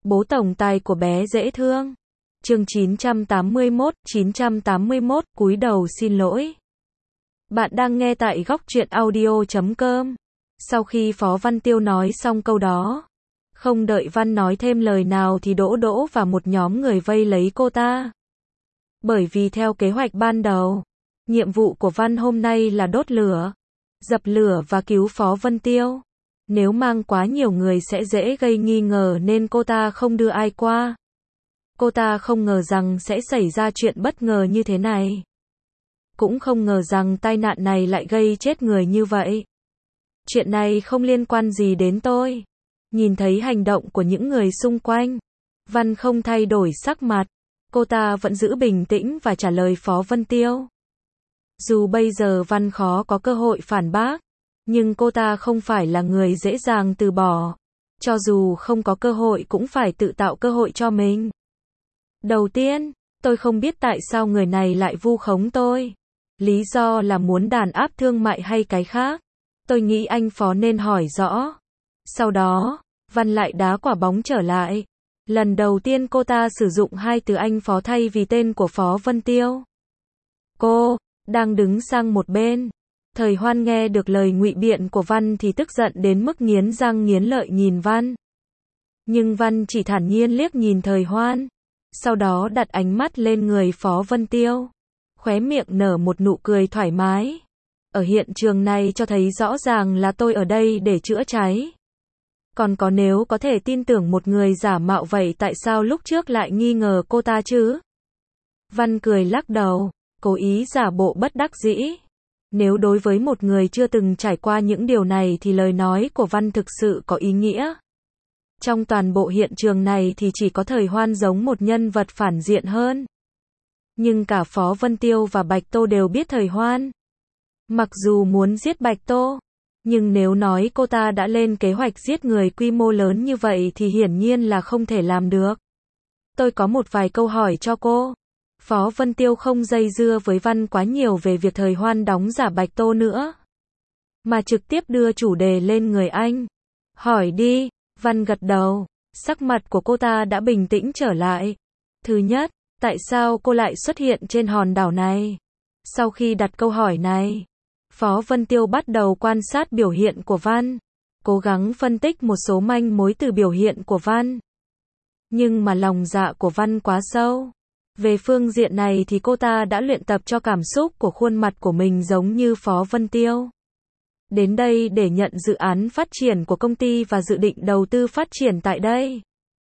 Bố tổng tài của bé dễ thương. Chương 981, cúi đầu xin lỗi. Bạn đang nghe tại góc truyện audio.com. Sau khi Phó Văn Tiêu nói xong câu đó, không đợi Văn nói thêm lời nào thì Đỗ và một nhóm người vây lấy cô ta. Bởi vì theo kế hoạch ban đầu, nhiệm vụ của Văn hôm nay là đốt lửa, dập lửa và cứu Phó Văn Tiêu. Nếu mang quá nhiều người sẽ dễ gây nghi ngờ nên cô ta không đưa ai qua. Cô ta không ngờ rằng sẽ xảy ra chuyện bất ngờ như thế này. Cũng không ngờ rằng tai nạn này lại gây chết người như vậy. Chuyện này không liên quan gì đến tôi. Nhìn thấy hành động của những người xung quanh, Văn không thay đổi sắc mặt. Cô ta vẫn giữ bình tĩnh và trả lời Phó Văn Tiêu. Dù bây giờ Văn khó có cơ hội phản bác, nhưng cô ta không phải là người dễ dàng từ bỏ. Cho dù không có cơ hội cũng phải tự tạo cơ hội cho mình. Đầu tiên, tôi không biết tại sao người này lại vu khống tôi. Lý do là muốn đàn áp thương mại hay cái khác. Tôi nghĩ anh Phó nên hỏi rõ. Sau đó, Văn lại đá quả bóng trở lại. Lần đầu tiên cô ta sử dụng hai từ anh Phó thay vì tên của Phó Văn Tiêu. Cô đang đứng sang một bên. Thời Hoan nghe được lời ngụy biện của Văn thì tức giận đến mức nghiến răng nghiến lợi nhìn Văn. Nhưng Văn chỉ thản nhiên liếc nhìn Thời Hoan. Sau đó đặt ánh mắt lên người Phó Văn Tiêu. Khóe miệng nở một nụ cười thoải mái. Ở hiện trường này cho thấy rõ ràng là tôi ở đây để chữa cháy. Còn có nếu có thể tin tưởng một người giả mạo vậy tại sao lúc trước lại nghi ngờ cô ta chứ? Văn cười lắc đầu, cố ý giả bộ bất đắc dĩ. Nếu đối với một người chưa từng trải qua những điều này thì lời nói của Văn thực sự có ý nghĩa. Trong toàn bộ hiện trường này thì chỉ có Thời Hoan giống một nhân vật phản diện hơn. Nhưng cả Phó Văn Tiêu và Bạch Tô đều biết Thời Hoan. Mặc dù muốn giết Bạch Tô, nhưng nếu nói cô ta đã lên kế hoạch giết người quy mô lớn như vậy thì hiển nhiên là không thể làm được. Tôi có một vài câu hỏi cho cô. Phó Văn Tiêu không dây dưa với Văn quá nhiều về việc Thời Hoan đóng giả Bạch Tô nữa, mà trực tiếp đưa chủ đề lên người anh. Hỏi đi. Văn gật đầu, sắc mặt của cô ta đã bình tĩnh trở lại. Thứ nhất, tại sao cô lại xuất hiện trên hòn đảo này? Sau khi đặt câu hỏi này, Phó Văn Tiêu bắt đầu quan sát biểu hiện của Văn, cố gắng phân tích một số manh mối từ biểu hiện của Văn. Nhưng mà lòng dạ của Văn quá sâu. Về phương diện này thì cô ta đã luyện tập cho cảm xúc của khuôn mặt của mình giống như Phó Văn Tiêu. Đến đây để nhận dự án phát triển của công ty và dự định đầu tư phát triển tại đây.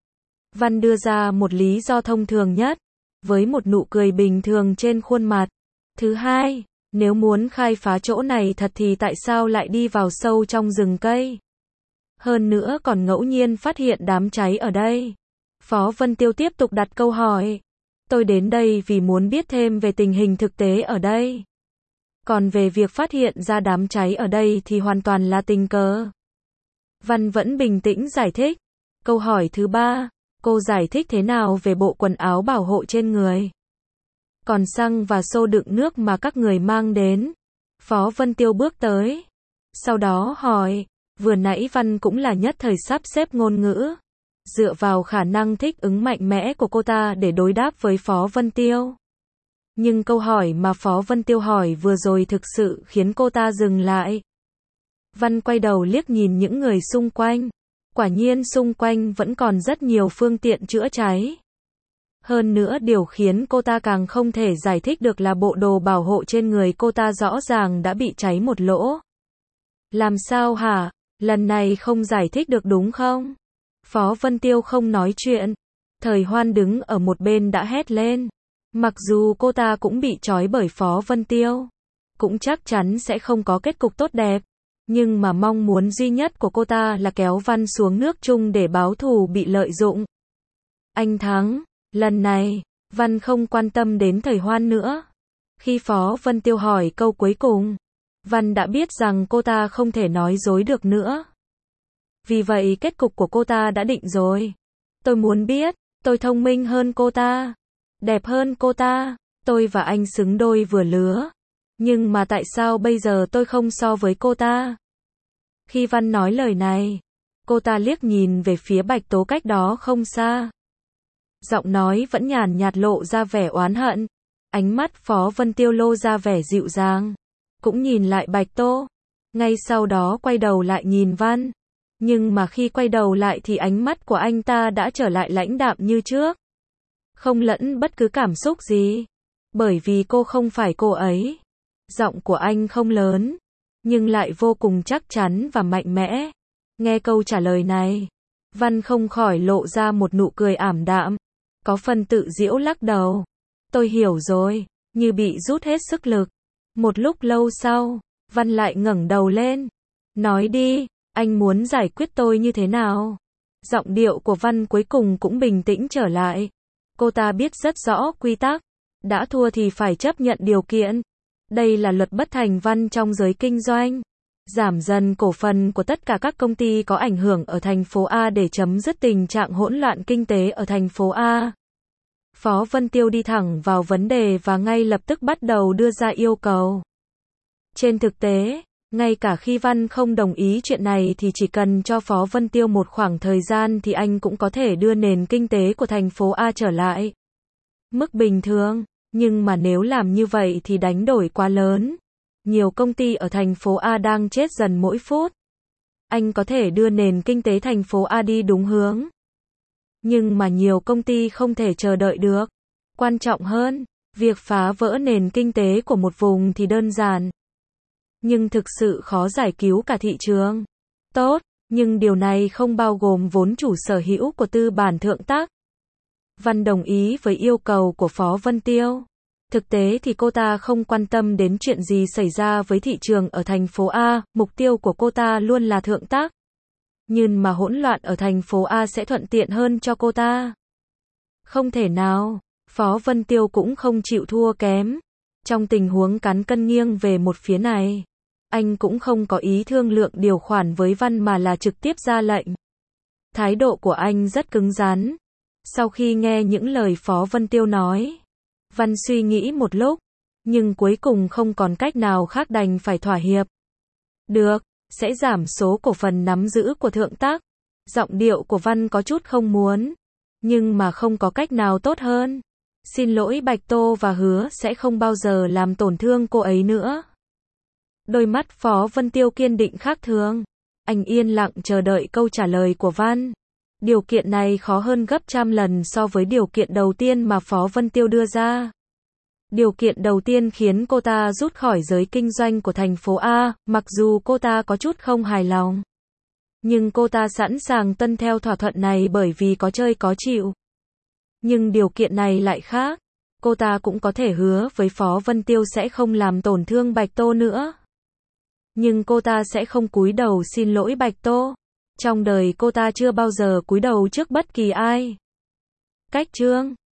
Văn đưa ra một lý do thông thường nhất, với một nụ cười bình thường trên khuôn mặt. Thứ hai, nếu muốn khai phá chỗ này thật thì tại sao lại đi vào sâu trong rừng cây? Hơn nữa còn ngẫu nhiên phát hiện đám cháy ở đây. Phó Văn Tiêu tiếp tục đặt câu hỏi. Tôi đến đây vì muốn biết thêm về tình hình thực tế ở đây. Còn về việc phát hiện ra đám cháy ở đây thì hoàn toàn là tình cờ. Văn vẫn bình tĩnh giải thích. Câu hỏi thứ ba, cô giải thích thế nào về bộ quần áo bảo hộ trên người? Còn xăng và xô đựng nước mà các người mang đến? Phó Văn Tiêu bước tới. Sau đó hỏi, vừa nãy Văn cũng là nhất thời sắp xếp ngôn ngữ. Dựa vào khả năng thích ứng mạnh mẽ của cô ta để đối đáp với Phó Văn Tiêu. Nhưng câu hỏi mà Phó Văn Tiêu hỏi vừa rồi thực sự khiến cô ta dừng lại. Văn quay đầu liếc nhìn những người xung quanh. Quả nhiên xung quanh vẫn còn rất nhiều phương tiện chữa cháy. Hơn nữa điều khiến cô ta càng không thể giải thích được là bộ đồ bảo hộ trên người cô ta rõ ràng đã bị cháy một lỗ. Làm sao hả? Lần này không giải thích được đúng không? Phó Văn Tiêu không nói chuyện. Thời Hoan đứng ở một bên đã hét lên. Mặc dù cô ta cũng bị trói bởi Phó Văn Tiêu, cũng chắc chắn sẽ không có kết cục tốt đẹp. Nhưng mà mong muốn duy nhất của cô ta là kéo Văn xuống nước chung để báo thù bị lợi dụng. Anh thắng. Lần này, Văn không quan tâm đến Thời Hoan nữa. Khi Phó Văn Tiêu hỏi câu cuối cùng, Văn đã biết rằng cô ta không thể nói dối được nữa. Vì vậy kết cục của cô ta đã định rồi. Tôi muốn biết, tôi thông minh hơn cô ta, đẹp hơn cô ta, tôi và anh xứng đôi vừa lứa. Nhưng mà tại sao bây giờ tôi không so với cô ta? Khi Văn nói lời này, Cô ta liếc nhìn về phía Bạch Tố cách đó không xa. Giọng nói vẫn nhàn nhạt lộ ra vẻ oán hận. Ánh mắt Phó Vân Tiêu lô ra vẻ dịu dàng. Cũng nhìn lại Bạch Tô. Ngay sau đó quay đầu lại nhìn Văn. Nhưng mà khi quay đầu lại thì ánh mắt của anh ta đã trở lại lãnh đạm như trước. Không lẫn bất cứ cảm xúc gì. Bởi vì cô không phải cô ấy. Giọng của anh không lớn. Nhưng lại vô cùng chắc chắn và mạnh mẽ. Nghe câu trả lời này. Văn không khỏi lộ ra một nụ cười ảm đạm. Có phần tự giễu lắc đầu. Tôi hiểu rồi. Như bị rút hết sức lực. Một lúc lâu sau. Văn lại ngẩng đầu lên. Nói đi. Anh muốn giải quyết tôi như thế nào? Giọng điệu của Văn cuối cùng cũng bình tĩnh trở lại. Cô ta biết rất rõ quy tắc. Đã thua thì phải chấp nhận điều kiện. Đây là luật bất thành văn trong giới kinh doanh. Giảm dần cổ phần của tất cả các công ty có ảnh hưởng ở thành phố A để chấm dứt tình trạng hỗn loạn kinh tế ở thành phố A. Phó Vân Tiêu đi thẳng vào vấn đề và ngay lập tức bắt đầu đưa ra yêu cầu. Trên thực tế, ngay cả khi Văn không đồng ý chuyện này thì chỉ cần cho Phó Vân Tiêu một khoảng thời gian thì anh cũng có thể đưa nền kinh tế của thành phố A trở lại mức bình thường. Nhưng mà nếu làm như vậy thì đánh đổi quá lớn. Nhiều công ty ở thành phố A đang chết dần mỗi phút. Anh có thể đưa nền kinh tế thành phố A đi đúng hướng. Nhưng mà nhiều công ty không thể chờ đợi được. Quan trọng hơn, việc phá vỡ nền kinh tế của một vùng thì đơn giản. Nhưng thực sự khó giải cứu cả thị trường. Tốt, nhưng điều này không bao gồm vốn chủ sở hữu của tư bản thượng tác. Văn đồng ý với yêu cầu của Phó Vân Tiêu. Thực tế thì cô ta không quan tâm đến chuyện gì xảy ra với thị trường ở thành phố A, mục tiêu của cô ta luôn là thượng tác. Nhưng mà hỗn loạn ở thành phố A sẽ thuận tiện hơn cho cô ta. Không thể nào, Phó Vân Tiêu cũng không chịu thua kém. Trong tình huống cán cân nghiêng về một phía này, anh cũng không có ý thương lượng điều khoản với Văn mà là trực tiếp ra lệnh. Thái độ của anh rất cứng rắn. Sau khi nghe những lời Phó Vân Tiêu nói, Văn suy nghĩ một lúc, nhưng cuối cùng không còn cách nào khác đành phải thỏa hiệp. Được, sẽ giảm số cổ phần nắm giữ của thượng tác. Giọng điệu của Văn có chút không muốn, nhưng mà không có cách nào tốt hơn. Xin lỗi Bạch Tô và hứa sẽ không bao giờ làm tổn thương cô ấy nữa. Đôi mắt Phó Vân Tiêu kiên định khác thường. Anh yên lặng chờ đợi câu trả lời của Văn. Điều kiện này khó hơn gấp trăm lần so với điều kiện đầu tiên mà Phó Vân Tiêu đưa ra. Điều kiện đầu tiên khiến cô ta rút khỏi giới kinh doanh của thành phố A, mặc dù cô ta có chút không hài lòng. Nhưng cô ta sẵn sàng tuân theo thỏa thuận này bởi vì có chơi có chịu. Nhưng điều kiện này lại khác. Cô ta cũng có thể hứa với Phó Vân Tiêu sẽ không làm tổn thương Bạch Tô nữa. Nhưng cô ta sẽ không cúi đầu xin lỗi Bạch Tô. Trong đời cô ta chưa bao giờ cúi đầu trước bất kỳ ai. Cách chương